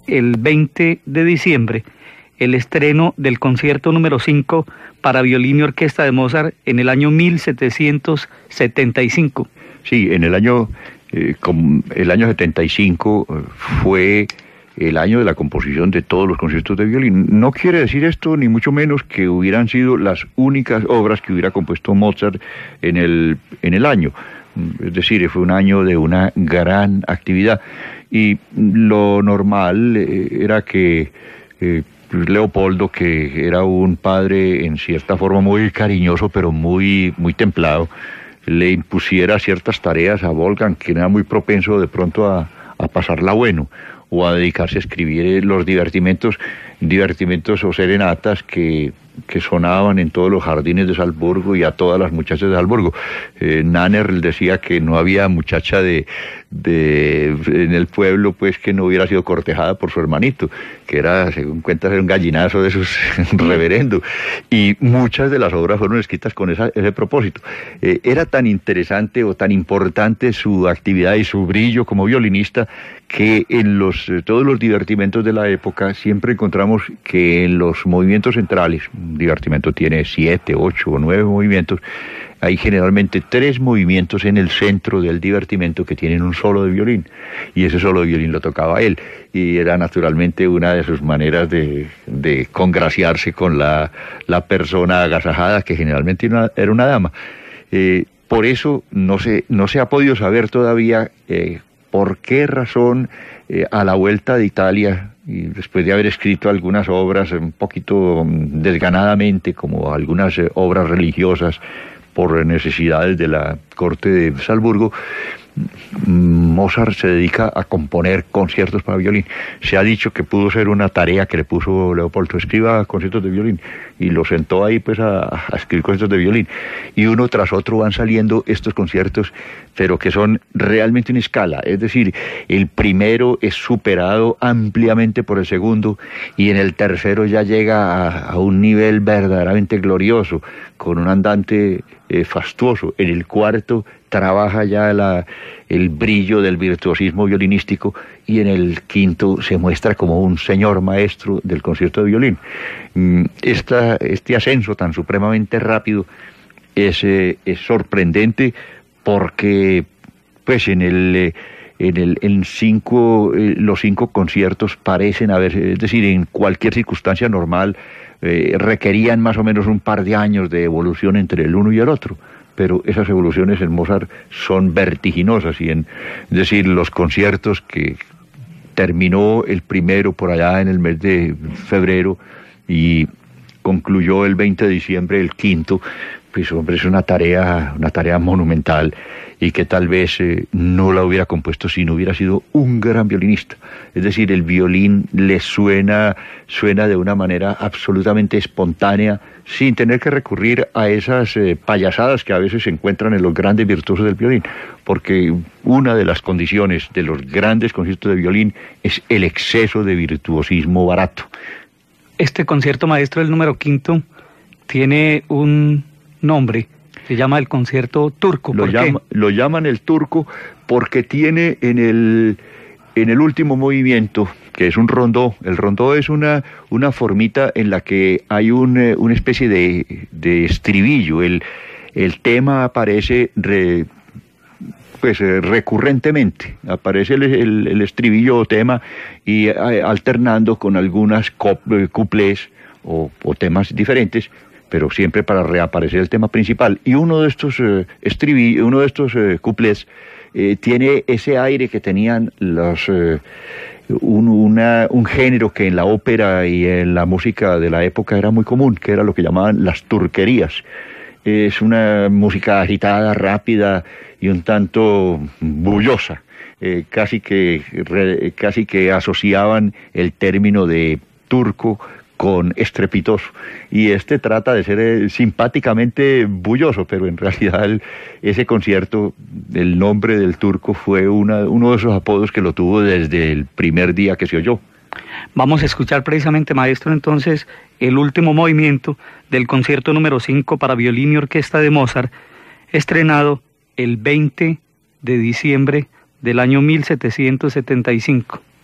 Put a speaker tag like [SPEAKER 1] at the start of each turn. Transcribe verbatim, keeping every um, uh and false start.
[SPEAKER 1] el veinte de diciembre el estreno del concierto número cinco para violín y orquesta de Mozart en el año mil setecientos setenta y cinco.
[SPEAKER 2] Sí, en el año, eh, com, el año setenta y cinco fue el año de la composición de todos los conciertos de violín. No quiere decir esto, ni mucho menos, que hubieran sido las únicas obras que hubiera compuesto Mozart en el, en el año. Es decir, fue un año de una gran actividad. Y lo normal eh, era que eh, Leopoldo, que era un padre en cierta forma muy cariñoso, pero muy, muy templado, le impusiera ciertas tareas a Wolfgang, que era muy propenso de pronto a, a pasarla bueno, o a dedicarse a escribir los divertimentos, divertimentos o serenatas que, que sonaban en todos los jardines de Salzburgo y a todas las muchachas de Salzburgo. Eh, Nanner decía que no había muchacha de, de en el pueblo pues que no hubiera sido cortejada por su hermanito, que era, según cuentas, era un gallinazo de esos reverendo. Y muchas de las obras fueron escritas con esa, ese propósito. Eh, era tan interesante o tan importante su actividad y su brillo como violinista que en los eh, todos los divertimentos de la época siempre encontramos que en los movimientos centrales, un divertimento tiene siete, ocho o nueve movimientos, hay generalmente tres movimientos en el centro del divertimento que tienen un solo de violín, y ese solo de violín lo tocaba él, y era naturalmente una de sus maneras de, de congraciarse con la, la persona agasajada, que generalmente era una, era una dama. Eh, por eso no se, no se ha podido saber todavía eh, por qué razón eh, a la vuelta de Italia, y después de haber escrito algunas obras un poquito desganadamente, como algunas eh, obras religiosas por necesidades de la corte de Salzburgo, Mozart se dedica a componer conciertos para violín. Se ha dicho que pudo ser una tarea que le puso Leopoldo: escriba conciertos de violín, y lo sentó ahí pues a, a escribir conciertos de violín, y uno tras otro van saliendo estos conciertos, pero que son realmente en escala. Es decir, el primero es superado ampliamente por el segundo, y en el tercero ya llega a, a un nivel verdaderamente glorioso, con un andante eh, fastuoso. En el cuarto trabaja ya la, el brillo del virtuosismo violinístico, y en el quinto se muestra como un señor maestro del concierto de violín. Esta, este ascenso tan supremamente rápido es, eh, es sorprendente, porque pues en el... En, el, en cinco, eh, los cinco conciertos parecen haber, es decir, en cualquier circunstancia normal, eh, requerían más o menos un par de años de evolución entre el uno y el otro, pero esas evoluciones en Mozart son vertiginosas, y en, es decir, los conciertos que terminó el primero por allá en el mes de febrero y concluyó el veinte de diciembre el quinto, pues hombre, es una tarea, una tarea monumental, y que tal vez eh, no la hubiera compuesto si no hubiera sido un gran violinista. Es decir, el violín le suena, suena de una manera absolutamente espontánea, sin tener que recurrir a esas eh, payasadas que a veces se encuentran en los grandes virtuosos del violín, porque una de las condiciones de los grandes conciertos de violín es el exceso de virtuosismo barato.
[SPEAKER 1] Este concierto maestro, el número quinto, tiene un nombre, se llama el concierto turco.
[SPEAKER 2] Lo,
[SPEAKER 1] ¿Por
[SPEAKER 2] llama,
[SPEAKER 1] qué?
[SPEAKER 2] lo llaman el turco porque tiene en el, en el último movimiento, que es un rondó. El rondó es una, una formita en la que hay un, eh, una especie de, de estribillo. El, el tema aparece re, pues, eh, recurrentemente, aparece el, el, el estribillo o tema, y eh, alternando con algunas cuplés o, o temas diferentes, pero siempre para reaparecer el tema principal. Y uno de estos eh, estribillos, uno de estos eh, cuplés eh, tiene ese aire que tenían los eh, un, una, un género que en la ópera y en la música de la época era muy común, que era lo que llamaban las turquerías. Es una música agitada, rápida y un tanto bullosa. Eh, casi que re, casi que asociaban el término de turco con estrepitoso, y este trata de ser eh, simpáticamente bulloso, pero en realidad el, ese concierto, el nombre del turco fue una, uno de esos apodos que lo tuvo desde el primer día que se oyó.
[SPEAKER 1] Vamos a escuchar precisamente, maestro, entonces, el último movimiento del concierto número cinco para violín y orquesta de Mozart, estrenado el veinte de diciembre del año mil setecientos setenta y cinco.